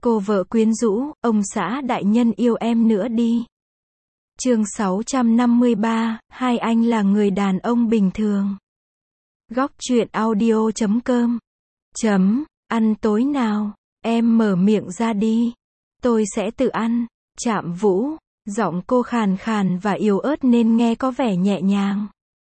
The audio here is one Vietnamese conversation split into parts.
Cô vợ quyến rũ, ông xã đại nhân yêu em nữa đi. Chương 653, hai anh là người đàn ông bình thường. Góc truyện audio.com. Ăn tối nào, em mở miệng ra đi. Tôi sẽ tự ăn. Trạm Vũ, giọng cô khàn khàn và yếu ớt nên nghe có vẻ nhẹ nhàng.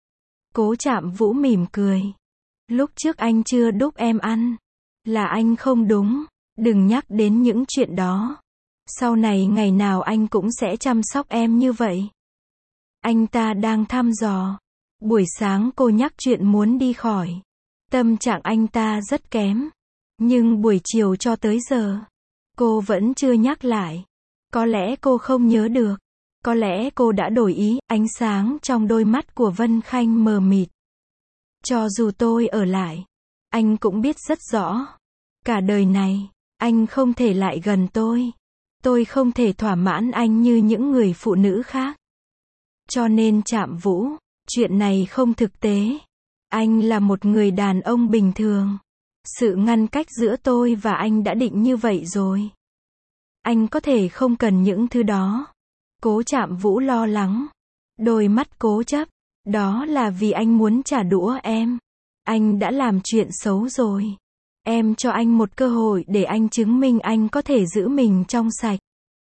Cố Trạm Vũ mỉm cười. Lúc trước anh chưa đút em ăn. Là anh không đúng. Đừng nhắc đến những chuyện đó. Sau này ngày nào anh cũng sẽ chăm sóc em như vậy. Anh ta đang thăm dò. Buổi sáng cô nhắc chuyện muốn đi khỏi. Tâm trạng anh ta rất kém. Nhưng buổi chiều cho tới giờ, cô vẫn chưa nhắc lại. Có lẽ cô không nhớ được. Có lẽ cô đã đổi ý. Ánh sáng trong đôi mắt của Vân Khanh mờ mịt. Cho dù tôi ở lại, anh cũng biết rất rõ. Cả đời này, anh không thể lại gần tôi. Tôi không thể thỏa mãn anh như những người phụ nữ khác. Cho nên Trạm Vũ, chuyện này không thực tế. Anh là một người đàn ông bình thường. Sự ngăn cách giữa tôi và anh đã định như vậy rồi. Anh có thể không cần những thứ đó. Cố Trạm Vũ lo lắng. Đôi mắt cố chấp. Đó là vì anh muốn trả đũa em. Anh đã làm chuyện xấu rồi. Em cho anh một cơ hội để anh chứng minh anh có thể giữ mình trong sạch.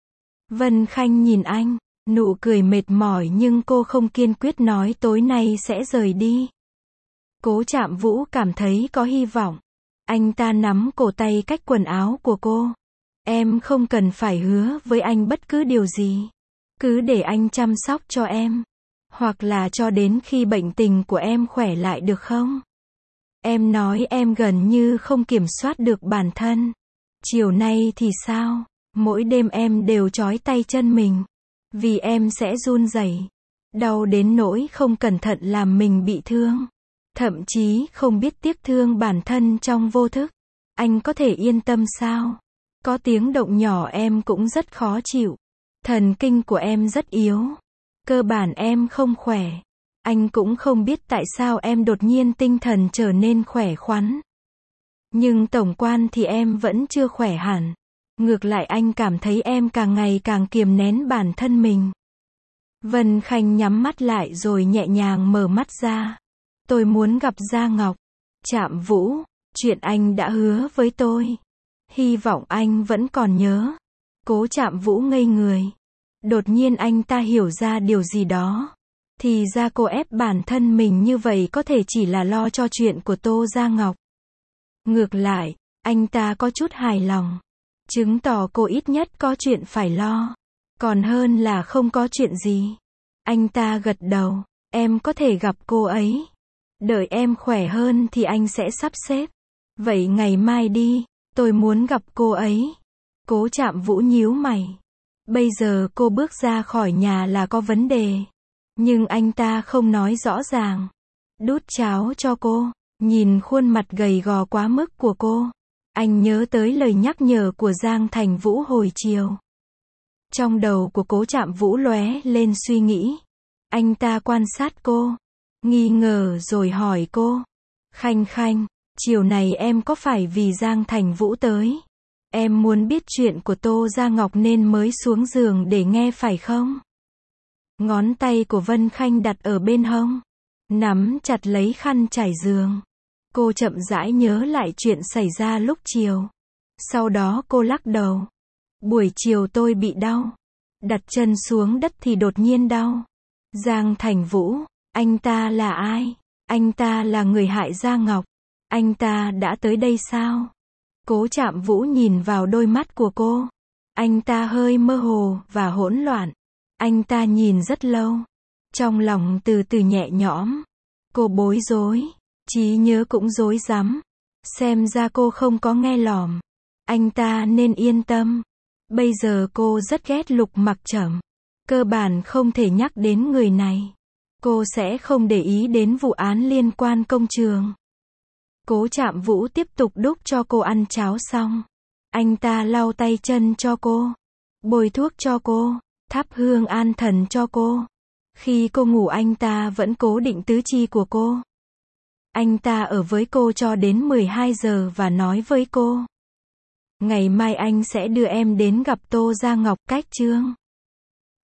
Vân Khanh nhìn anh, nụ cười mệt mỏi nhưng cô không kiên quyết nói tối nay sẽ rời đi. Cố Trạm Vũ cảm thấy có hy vọng. Anh ta nắm cổ tay cách quần áo của cô. Em không cần phải hứa với anh bất cứ điều gì. Cứ để anh chăm sóc cho em. Hoặc là cho đến khi bệnh tình của em khỏe lại được không? Em nói em gần như không kiểm soát được bản thân. Chiều nay thì sao? Mỗi đêm em đều trói tay chân mình. Vì em sẽ run rẩy. Đau đến nỗi không cẩn thận làm mình bị thương. Thậm chí không biết tiếc thương bản thân trong vô thức. Anh có thể yên tâm sao? Có tiếng động nhỏ em cũng rất khó chịu. Thần kinh của em rất yếu. Cơ bản em không khỏe. Anh cũng không biết tại sao em đột nhiên tinh thần trở nên khỏe khoắn. Nhưng tổng quan thì em vẫn chưa khỏe hẳn. Ngược lại anh cảm thấy em càng ngày càng kiềm nén bản thân mình. Vân Khanh nhắm mắt lại rồi nhẹ nhàng mở mắt ra. Tôi muốn gặp Gia Ngọc. Trạm Vũ, chuyện anh đã hứa với tôi. Hy vọng anh vẫn còn nhớ. Cố Trạm Vũ ngây người. Đột nhiên anh ta hiểu ra điều gì đó. Thì ra cô ép bản thân mình như vậy có thể chỉ là lo cho chuyện của Tô Gia Ngọc. Ngược lại, anh ta có chút hài lòng. Chứng tỏ cô ít nhất có chuyện phải lo. Còn hơn là không có chuyện gì. Anh ta gật đầu. Em có thể gặp cô ấy. Đợi em khỏe hơn thì anh sẽ sắp xếp. Vậy ngày mai đi. Tôi muốn gặp cô ấy. Cố Trạm Vũ nhíu mày. Bây giờ cô bước ra khỏi nhà là có vấn đề. Nhưng anh ta không nói rõ ràng. Đút cháo cho cô. Nhìn khuôn mặt gầy gò quá mức của cô. Anh nhớ tới lời nhắc nhở của Giang Thành Vũ hồi chiều. Trong đầu của Cố Trạm Vũ lóe lên suy nghĩ. Anh ta quan sát cô. Nghi ngờ rồi hỏi cô. Khanh Khanh, chiều này em có phải vì Giang Thành Vũ tới? Em muốn biết chuyện của Tô Gia Ngọc nên mới xuống giường để nghe phải không? Ngón tay của Vân Khanh đặt ở bên hông. Nắm chặt lấy khăn trải giường. Cô chậm rãi nhớ lại chuyện xảy ra lúc chiều. Sau đó cô lắc đầu. Buổi chiều tôi bị đau. Đặt chân xuống đất thì đột nhiên đau. Giang Thành Vũ, anh ta là ai? Anh ta là người hại Gia Ngọc. Anh ta đã tới đây sao? Cố Trạm Vũ nhìn vào đôi mắt của cô. Anh ta hơi mơ hồ và hỗn loạn. Anh ta nhìn rất lâu. Trong lòng từ từ nhẹ nhõm. Cô bối rối. Trí nhớ cũng rối rắm. Xem ra cô không có nghe lỏm. Anh ta nên yên tâm. Bây giờ cô rất ghét Lục Mặc Trầm. Cơ bản không thể nhắc đến người này. Cô sẽ không để ý đến vụ án liên quan công trường. Cố Trạm Vũ tiếp tục đút cho cô ăn cháo xong. Anh ta lau tay chân cho cô. Bôi thuốc cho cô. Thắp hương an thần cho cô. Khi cô ngủ anh ta vẫn cố định tứ chi của cô. Anh ta ở với cô cho đến 12 giờ và nói với cô. Ngày mai anh sẽ đưa em đến gặp Tô Gia Ngọc, cách Trương